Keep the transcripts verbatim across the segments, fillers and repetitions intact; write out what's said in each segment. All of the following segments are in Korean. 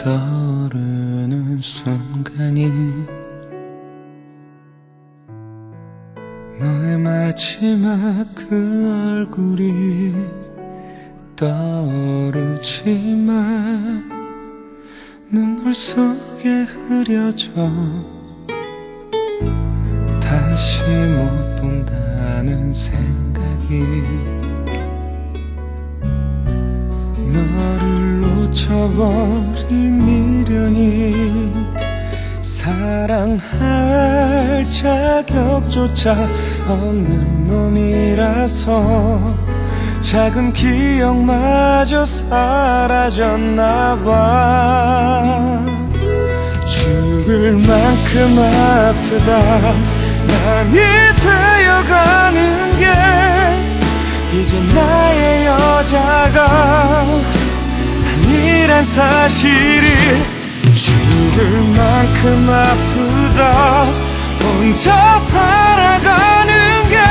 떠오르는 순간이 너의 마지막 그 얼굴이 떠오르지만 눈물 속에 흐려져 다시 못 본다는 생각이 너를 놓쳐버린 미련이 사랑할 자격조차 없는 놈이라서 작은 기억마저 사라졌나봐. 죽을 만큼 아프다 남이 되어가는 게 이제 나의 여자가 아니란 사실을 죽을 만큼 아프다 혼자 살아가는 게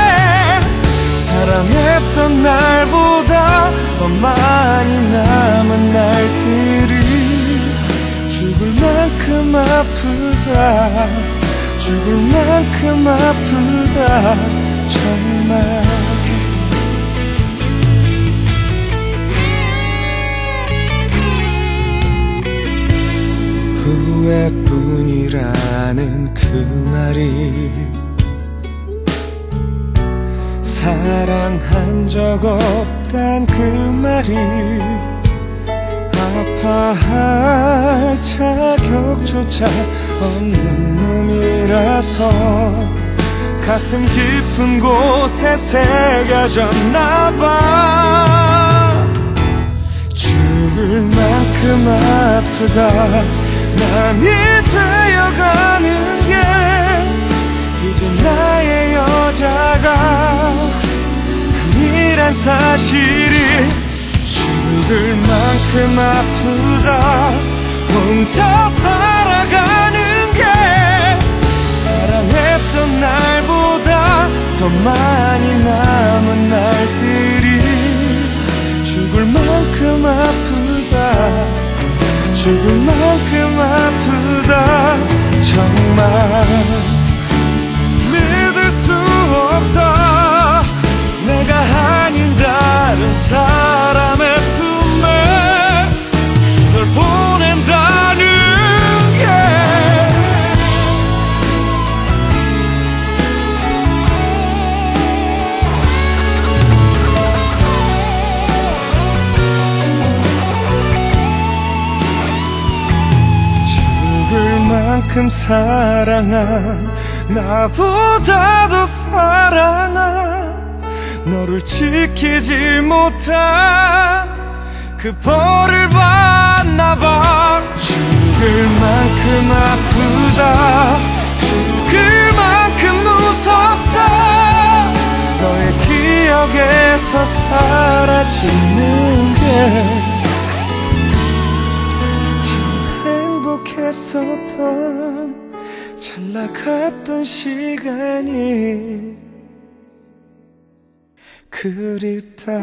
사랑했던 날보다 더 많이 남은 날들을 죽을 만큼 아프다 죽을 만큼 아프다 정말. 후회뿐이라는 그 말이 사랑한 적 없단 그 말이 아파할 자격조차 없는 놈이라서 가슴 깊은 곳에 새겨졌나봐. 죽을 만큼 아프다 남이 되어가는 게 이제 나의 여자가 아니란 사실을 죽을 만큼 아프다 혼자 살아가는 게 사랑했던 날보다 더 많이 남은 날들이 죽을 만큼 아프다 죽을 만큼 아프다 정말. 믿을 수 없다 내가 아닌 다른 사람의 품에 널 보낸다는 게 만큼 사랑한 나보다 더 사랑한 너를 지키지 못한 그 벌을 받나봐. 죽을 만큼 아프다 죽을 만큼 무섭다 너의 기억에서 사라지는 게 했었던 잘 나갔던 시간이 그립다.